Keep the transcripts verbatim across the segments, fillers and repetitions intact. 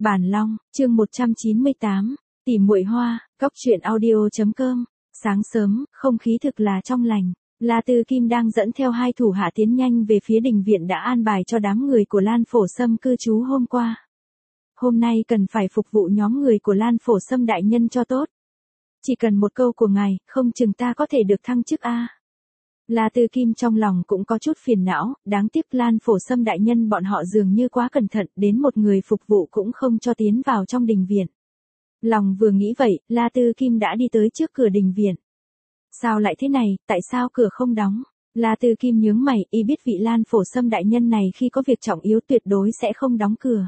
Bản Long, chương một trăm chín mươi tám, Tỉ muội hoa, góc truyện audio.com. Sáng sớm, không khí thực là trong lành. La Tư Kim đang dẫn theo hai thủ hạ tiến nhanh về phía đình viện đã an bài cho đám người của Lan Phổ Sâm cư trú hôm qua. Hôm nay cần phải phục vụ nhóm người của Lan Phổ Sâm đại nhân cho tốt. Chỉ cần một câu của ngài, không chừng ta có thể được thăng chức a. La Tư Kim trong lòng cũng có chút phiền não, đáng tiếc Lan Phổ Sâm đại nhân bọn họ dường như quá cẩn thận, đến một người phục vụ cũng không cho tiến vào trong đình viện. Lòng vừa nghĩ vậy, La Tư Kim đã đi tới trước cửa đình viện. Sao lại thế này, tại sao cửa không đóng? La Tư Kim nhướng mày, y biết vị Lan Phổ Sâm đại nhân này khi có việc trọng yếu tuyệt đối sẽ không đóng cửa.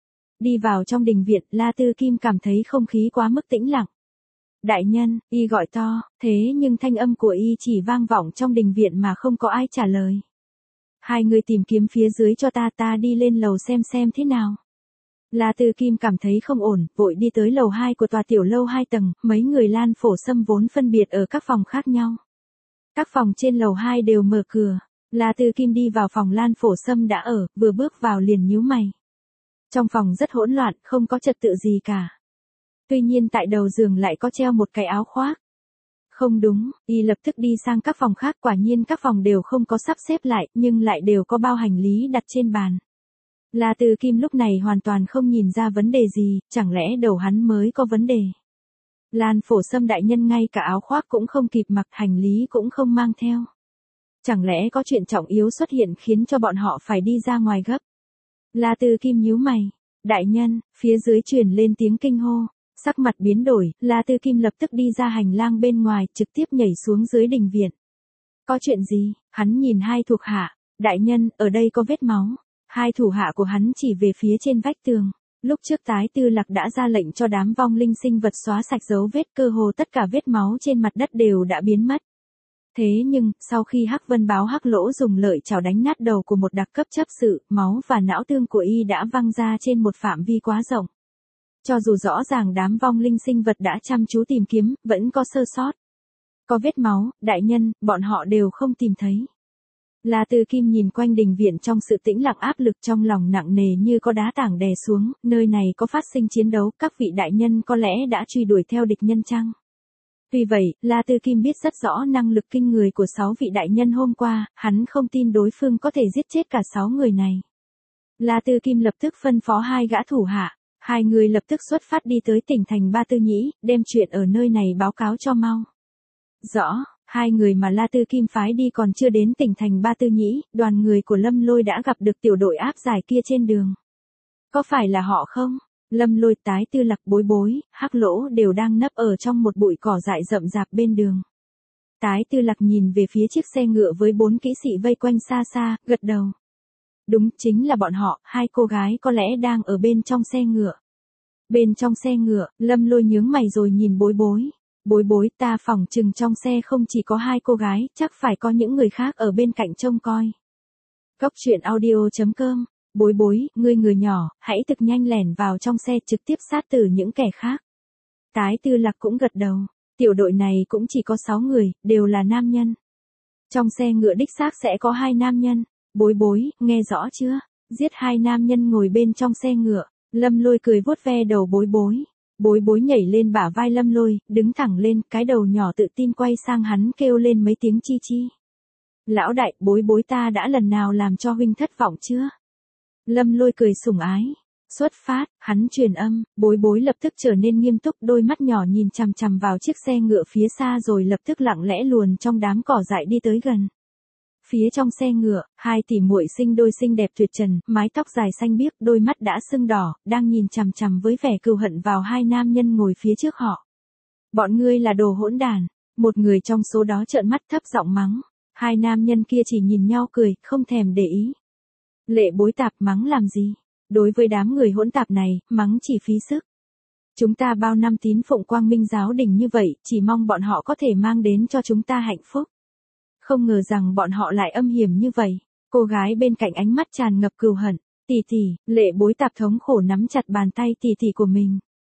Đi vào trong đình viện, La Tư Kim cảm thấy không khí quá mức tĩnh lặng. Đại nhân, y gọi to, thế nhưng thanh âm của y chỉ vang vọng trong đình viện mà không có ai trả lời. Hai người tìm kiếm phía dưới cho ta, ta đi lên lầu xem xem thế nào. La Tư Kim cảm thấy không ổn, vội đi tới lầu hai của tòa tiểu lâu hai tầng, mấy người Lan Phổ Sâm vốn phân biệt ở các phòng khác nhau. Các phòng trên lầu hai đều mở cửa, La Tư Kim đi vào phòng Lan Phổ Sâm đã ở, vừa bước vào liền nhíu mày. Trong phòng rất hỗn loạn, không có trật tự gì cả. Tuy nhiên tại đầu giường lại có treo một cái áo khoác. Không đúng, y lập tức đi sang các phòng khác, quả nhiên các phòng đều không có sắp xếp lại, nhưng lại đều có bao hành lý đặt trên bàn. La Tư Kim lúc này hoàn toàn không nhìn ra vấn đề gì, chẳng lẽ đầu hắn mới có vấn đề. Lan Phổ Sâm đại nhân ngay cả áo khoác cũng không kịp mặc, hành lý cũng không mang theo. Chẳng lẽ có chuyện trọng yếu xuất hiện khiến cho bọn họ phải đi ra ngoài gấp. La Tư Kim nhíu mày, đại nhân, phía dưới truyền lên tiếng kinh hô. Sắc mặt biến đổi, La Tư Kim lập tức đi ra hành lang bên ngoài, trực tiếp nhảy xuống dưới đình viện. Có chuyện gì? Hắn nhìn hai thuộc hạ, đại nhân, ở đây có vết máu. Hai thủ hạ của hắn chỉ về phía trên vách tường. Lúc trước Tái Tư Lạc đã ra lệnh cho đám vong linh sinh vật xóa sạch dấu vết, cơ hồ tất cả vết máu trên mặt đất đều đã biến mất. Thế nhưng, sau khi Hắc Vân báo Hắc Lỗ dùng lợi chảo đánh nát đầu của một đặc cấp chấp sự, máu và não tương của y đã văng ra trên một phạm vi quá rộng. Cho dù rõ ràng đám vong linh sinh vật đã chăm chú tìm kiếm, vẫn có sơ sót. Có vết máu, đại nhân, bọn họ đều không tìm thấy. La Tư Kim nhìn quanh đình viện trong sự tĩnh lặng, áp lực trong lòng nặng nề như có đá tảng đè xuống, nơi này có phát sinh chiến đấu, các vị đại nhân có lẽ đã truy đuổi theo địch nhân chăng? Tuy vậy, La Tư Kim biết rất rõ năng lực kinh người của sáu vị đại nhân hôm qua, hắn không tin đối phương có thể giết chết cả sáu người này. La Tư Kim lập tức phân phó hai gã thủ hạ. Hai người lập tức xuất phát đi tới tỉnh thành Ba Tư Nhĩ, đem chuyện ở nơi này báo cáo cho mau. Rõ, hai người mà La Tư Kim phái đi còn chưa đến tỉnh thành Ba Tư Nhĩ, đoàn người của Lâm Lôi đã gặp được tiểu đội áp giải kia trên đường. Có phải là họ không? Lâm Lôi, Tái Tư Lạc, Bối Bối, Hắc Lỗ đều đang nấp ở trong một bụi cỏ dại rậm rạp bên đường. Tái Tư Lạc nhìn về phía chiếc xe ngựa với bốn kỹ sĩ vây quanh xa xa, gật đầu. Đúng, chính là bọn họ, hai cô gái có lẽ đang ở bên trong xe ngựa. Bên trong xe ngựa, Lâm Lôi nhướng mày rồi nhìn Bối Bối. Bối Bối, ta phỏng chừng trong xe không chỉ có hai cô gái, chắc phải có những người khác ở bên cạnh trông coi. Góc truyện audio.com. Bối Bối, ngươi người nhỏ, hãy thực nhanh lẻn vào trong xe trực tiếp sát tử những kẻ khác. Tái Tư Lạc cũng gật đầu. Tiểu đội này cũng chỉ có sáu người, đều là nam nhân. Trong xe ngựa đích xác sẽ có hai nam nhân. Bối Bối, nghe rõ chưa? Giết hai nam nhân ngồi bên trong xe ngựa. Lâm Lôi cười vuốt ve đầu Bối Bối. Bối Bối nhảy lên bả vai Lâm Lôi, đứng thẳng lên, cái đầu nhỏ tự tin quay sang hắn kêu lên mấy tiếng chi chi. Lão đại, Bối Bối ta đã lần nào làm cho huynh thất vọng chưa? Lâm Lôi cười sủng ái. Xuất phát, hắn truyền âm, Bối Bối lập tức trở nên nghiêm túc, đôi mắt nhỏ nhìn chằm chằm vào chiếc xe ngựa phía xa rồi lập tức lặng lẽ luồn trong đám cỏ dại đi tới gần. Phía trong xe ngựa, hai tỷ muội sinh đôi xinh đẹp tuyệt trần, mái tóc dài xanh biếc, đôi mắt đã sưng đỏ, đang nhìn chằm chằm với vẻ cừu hận vào hai nam nhân ngồi phía trước họ. Bọn ngươi là đồ hỗn đản, một người trong số đó trợn mắt thấp giọng mắng, hai nam nhân kia chỉ nhìn nhau cười, không thèm để ý. Lệ Bối tạp, mắng làm gì? Đối với đám người hỗn tạp này, mắng chỉ phí sức. Chúng ta bao năm tín phụng Quang Minh giáo đình như vậy, chỉ mong bọn họ có thể mang đến cho chúng ta hạnh phúc. Không ngờ rằng bọn họ lại âm hiểm như vậy. Cô gái bên cạnh ánh mắt tràn ngập cừu hận. Tỷ tỷ, Lệ Bối tạp thống khổ nắm chặt bàn tay tỷ tỷ của mình.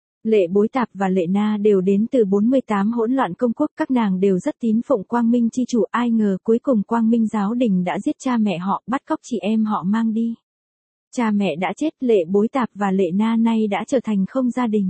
Lệ Bối tạp và Lệ Na đều đến từ bốn mươi tám hỗn loạn công quốc, các nàng đều rất tín phụng Quang Minh chi chủ, ai ngờ cuối cùng Quang Minh giáo đình đã giết cha mẹ họ, bắt cóc chị em họ mang đi. Cha mẹ đã chết, Lệ Bối Tạp và Lệ Na nay đã trở thành không gia đình.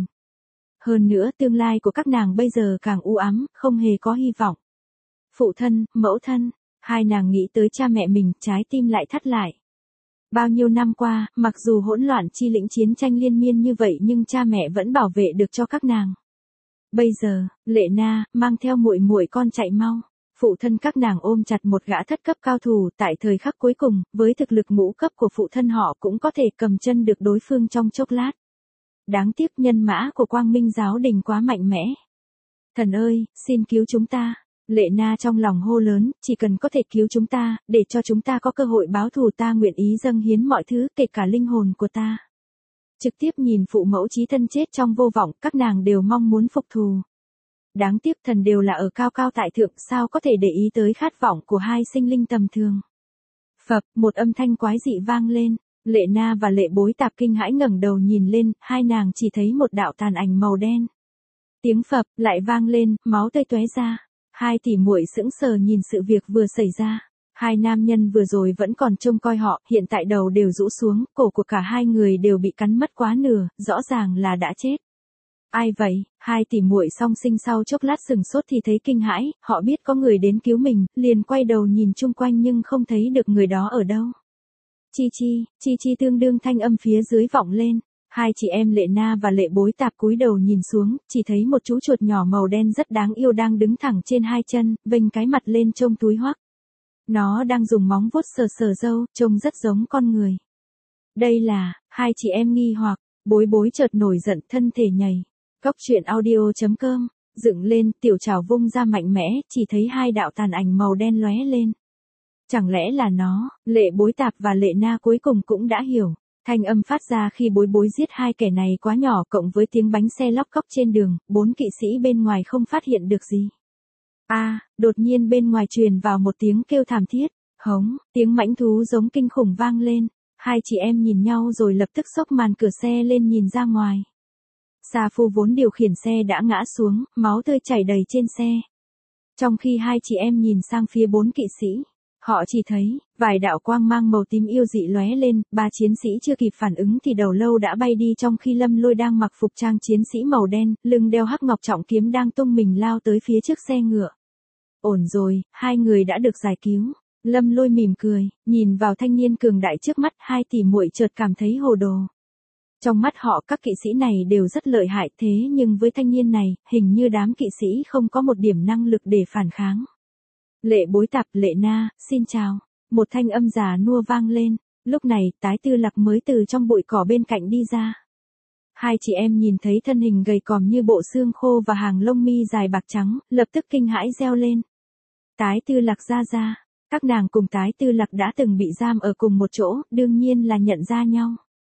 Hơn nữa tương lai của các nàng bây giờ càng u ám, không hề có hy vọng. Phụ thân, mẫu thân, hai nàng nghĩ tới cha mẹ mình, trái tim lại thắt lại. Bao nhiêu năm qua, mặc dù hỗn loạn chi lĩnh chiến tranh liên miên như vậy nhưng cha mẹ vẫn bảo vệ được cho các nàng. Bây giờ, Lệ Na mang theo muội muội con chạy mau. Phụ thân các nàng ôm chặt một gã thất cấp cao thủ, tại thời khắc cuối cùng, với thực lực ngũ cấp của phụ thân họ cũng có thể cầm chân được đối phương trong chốc lát. Đáng tiếc nhân mã của Quang Minh giáo đình quá mạnh mẽ. Thần ơi, xin cứu chúng ta. Lệ Na trong lòng hô lớn, chỉ cần có thể cứu chúng ta, để cho chúng ta có cơ hội báo thù, ta nguyện ý dâng hiến mọi thứ, kể cả linh hồn của ta. Trực tiếp nhìn phụ mẫu chí thân chết trong vô vọng, các nàng đều mong muốn phục thù. Đáng tiếc thần đều là ở cao cao tại thượng, sao có thể để ý tới khát vọng của hai sinh linh tầm thường. Phập, một âm thanh quái dị vang lên, Lệ Na và Lệ Bối Tạp kinh hãi ngẩng đầu nhìn lên, hai nàng chỉ thấy một đạo tàn ảnh màu đen. Tiếng phập lại vang lên, máu tươi tóe ra. Hai tỷ muội sững sờ nhìn sự việc vừa xảy ra. Hai nam nhân vừa rồi vẫn còn trông coi họ, hiện tại đầu đều rũ xuống, cổ của cả hai người đều bị cắn mất quá nửa, rõ ràng là đã chết. Ai vậy? Hai tỷ muội song sinh sau chốc lát sừng sốt thì thấy kinh hãi, họ biết có người đến cứu mình, liền quay đầu nhìn chung quanh nhưng không thấy được người đó ở đâu. Chi chi, chi chi tương đương thanh âm phía dưới vọng lên. Hai chị em Lệ Na và Lệ Bối Tạp cúi đầu nhìn xuống, chỉ thấy một chú chuột nhỏ màu đen rất đáng yêu đang đứng thẳng trên hai chân, vênh cái mặt lên trông túi hoắc. Nó đang dùng móng vuốt sờ sờ râu, trông rất giống con người. Đây là, hai chị em nghi hoặc, Bối Bối chợt nổi giận, thân thể nhảy. Cóc truyện audio chấm com, dựng lên, tiểu trảo vung ra mạnh mẽ, chỉ thấy hai đạo tàn ảnh màu đen lóe lên. Chẳng lẽ là nó? Lệ Bối Tạp và Lệ Na cuối cùng cũng đã hiểu. Thanh âm phát ra khi Bối Bối giết hai kẻ này quá nhỏ, cộng với tiếng bánh xe lóc cóc trên đường, bốn kỵ sĩ bên ngoài không phát hiện được gì. A, à, đột nhiên bên ngoài truyền vào một tiếng kêu thảm thiết, hống, tiếng mãnh thú giống kinh khủng vang lên. Hai chị em nhìn nhau rồi lập tức xốc màn cửa xe lên nhìn ra ngoài. Sa Phu vốn điều khiển xe đã ngã xuống, máu tươi chảy đầy trên xe. Trong khi hai chị em nhìn sang phía bốn kỵ sĩ, họ chỉ thấy vài đạo quang mang màu tím yêu dị lóe lên, ba chiến sĩ chưa kịp phản ứng thì đầu lâu đã bay đi, trong khi Lâm Lôi đang mặc phục trang chiến sĩ màu đen, lưng đeo hắc ngọc trọng kiếm đang tung mình lao tới phía trước xe ngựa. Ổn rồi, hai người đã được giải cứu. Lâm Lôi mỉm cười, nhìn vào thanh niên cường đại trước mắt, hai tỷ muội chợt cảm thấy hồ đồ. Trong mắt họ các kỵ sĩ này đều rất lợi hại, thế nhưng với thanh niên này, hình như đám kỵ sĩ không có một điểm năng lực để phản kháng. Lệ Bối Tạp, Lệ Na, xin chào. Một thanh âm già nua vang lên, lúc này Tái Tư Lạc mới từ trong bụi cỏ bên cạnh đi ra. Hai chị em nhìn thấy thân hình gầy còm như bộ xương khô và hàng lông mi dài bạc trắng, lập tức kinh hãi reo lên. Tái Tư Lạc ra ra, các nàng cùng Tái Tư Lạc đã từng bị giam ở cùng một chỗ, đương nhiên là nhận ra nhau.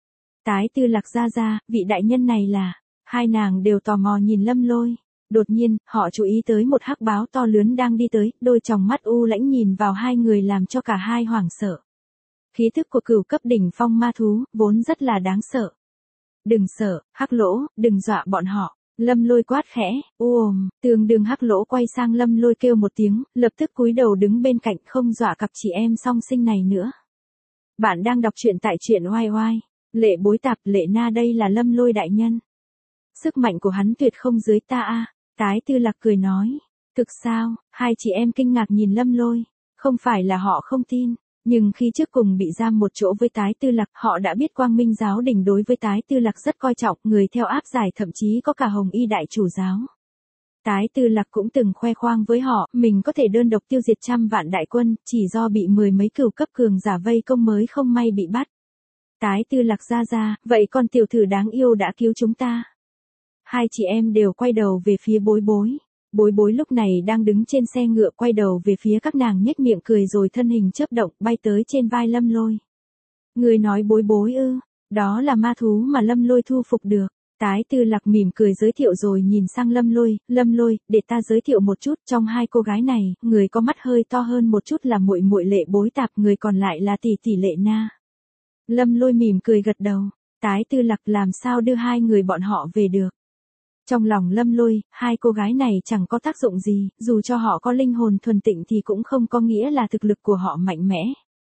Tái Tư Lạc ra ra, vị đại nhân này là, hai nàng đều tò mò nhìn Lâm Lôi. Đột nhiên, họ chú ý tới một hắc báo to lớn đang đi tới, đôi tròng mắt u lãnh nhìn vào hai người làm cho cả hai hoảng sợ. Khí thức của cửu cấp đỉnh phong ma thú, vốn rất là đáng sợ. Đừng sợ, Hắc Lỗ, đừng dọa bọn họ. Lâm Lôi quát khẽ, ôm, tương đương Hắc Lỗ quay sang Lâm Lôi kêu một tiếng, lập tức cúi đầu đứng bên cạnh, không dọa cặp chị em song sinh này nữa. Bạn đang đọc truyện tại truyện oai oai. Lệ Bối Tạp, Lệ Na, đây là Lâm Lôi đại nhân. Sức mạnh của hắn tuyệt không dưới ta a. Tái Tư Lạc cười nói. Thực sao? Hai chị em kinh ngạc nhìn Lâm Lôi. Không phải là họ không tin, nhưng khi trước cùng bị giam một chỗ với Tái Tư Lạc, họ đã biết Quang Minh giáo đình đối với Tái Tư Lạc rất coi trọng, người theo áp giải thậm chí có cả Hồng Y đại chủ giáo. Tái Tư Lạc cũng từng khoe khoang với họ, mình có thể đơn độc tiêu diệt trăm vạn đại quân, chỉ do bị mười mấy cửu cấp cường giả vây công mới không may bị bắt. Tái Tư Lạc ra ra, vậy con tiểu thử đáng yêu đã cứu chúng ta. Hai chị em đều quay đầu về phía Bối Bối. Bối Bối lúc này đang đứng trên xe ngựa, quay đầu về phía các nàng nhếch miệng cười rồi thân hình chớp động bay tới trên vai Lâm Lôi. Người nói Bối Bối ư? Đó là ma thú mà Lâm Lôi thu phục được. Tái Tư Lạc mỉm cười giới thiệu rồi nhìn sang Lâm Lôi, Lâm Lôi, để ta giới thiệu một chút, trong hai cô gái này, người có mắt hơi to hơn một chút là muội muội Lệ Bối Tạp, người còn lại là tỷ tỷ Lệ Na. Lâm Lôi mỉm cười gật đầu. Tái Tư Lạc làm sao đưa hai người bọn họ về được. Trong lòng Lâm Lôi, hai cô gái này chẳng có tác dụng gì, dù cho họ có linh hồn thuần tịnh thì cũng không có nghĩa là thực lực của họ mạnh mẽ.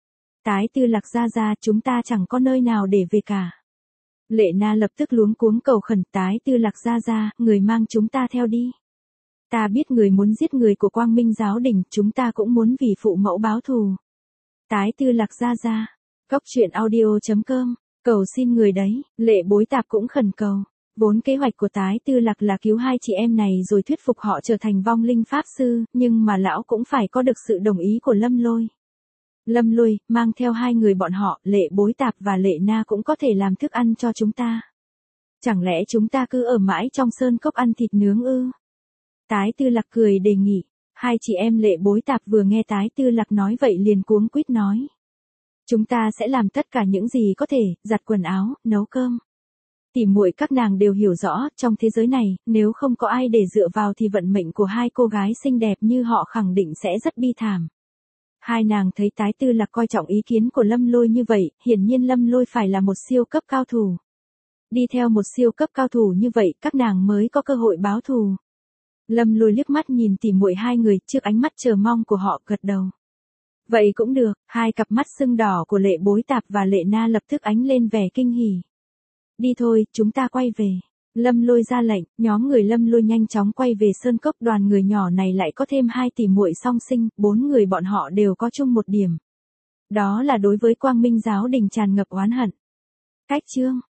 Tái Tư Lạc gia gia, chúng ta chẳng có nơi nào để về cả. Lệ Na lập tức luống cuống cầu khẩn, Tái Tư Lạc gia gia, người mang chúng ta theo đi. Ta biết người muốn giết người của Quang Minh giáo đình, chúng ta cũng muốn vì phụ mẫu báo thù. Tái Tư Lạc gia gia. Góc truyện audio chấm com, cầu xin người đấy, Lệ Bối Tạp cũng khẩn cầu. Vốn kế hoạch của Tái Tư Lạc là cứu hai chị em này rồi thuyết phục họ trở thành vong linh pháp sư, nhưng mà lão cũng phải có được sự đồng ý của Lâm Lôi. Lâm Lôi, mang theo hai người bọn họ, Lệ Bối Tạp và Lệ Na cũng có thể làm thức ăn cho chúng ta. Chẳng lẽ chúng ta cứ ở mãi trong sơn cốc ăn thịt nướng ư? Tái Tư Lạc cười đề nghị. Hai chị em Lệ Bối Tạp vừa nghe Tái Tư Lạc nói vậy liền cuống quýt nói. Chúng ta sẽ làm tất cả những gì có thể, giặt quần áo, nấu cơm. Tỉ muội các nàng đều hiểu rõ, trong thế giới này, nếu không có ai để dựa vào thì vận mệnh của hai cô gái xinh đẹp như họ khẳng định sẽ rất bi thảm. Hai nàng thấy Tái Tư Lạc coi trọng ý kiến của Lâm Lôi như vậy, hiển nhiên Lâm Lôi phải là một siêu cấp cao thủ. Đi theo một siêu cấp cao thủ như vậy, các nàng mới có cơ hội báo thù. Lâm Lôi liếc mắt nhìn tỉ muội hai người, trước ánh mắt chờ mong của họ, gật đầu. Vậy cũng được, hai cặp mắt sưng đỏ của Lệ Bối Tạp và Lệ Na lập tức ánh lên vẻ kinh hỉ. Đi thôi, chúng ta quay về. Lâm Lôi ra lệnh, nhóm người Lâm Lôi nhanh chóng quay về sơn cốc. Đoàn người nhỏ này lại có thêm hai tỷ muội song sinh, bốn người bọn họ đều có chung một điểm. Đó là đối với Quang Minh giáo đình tràn ngập oán hận. Cách chương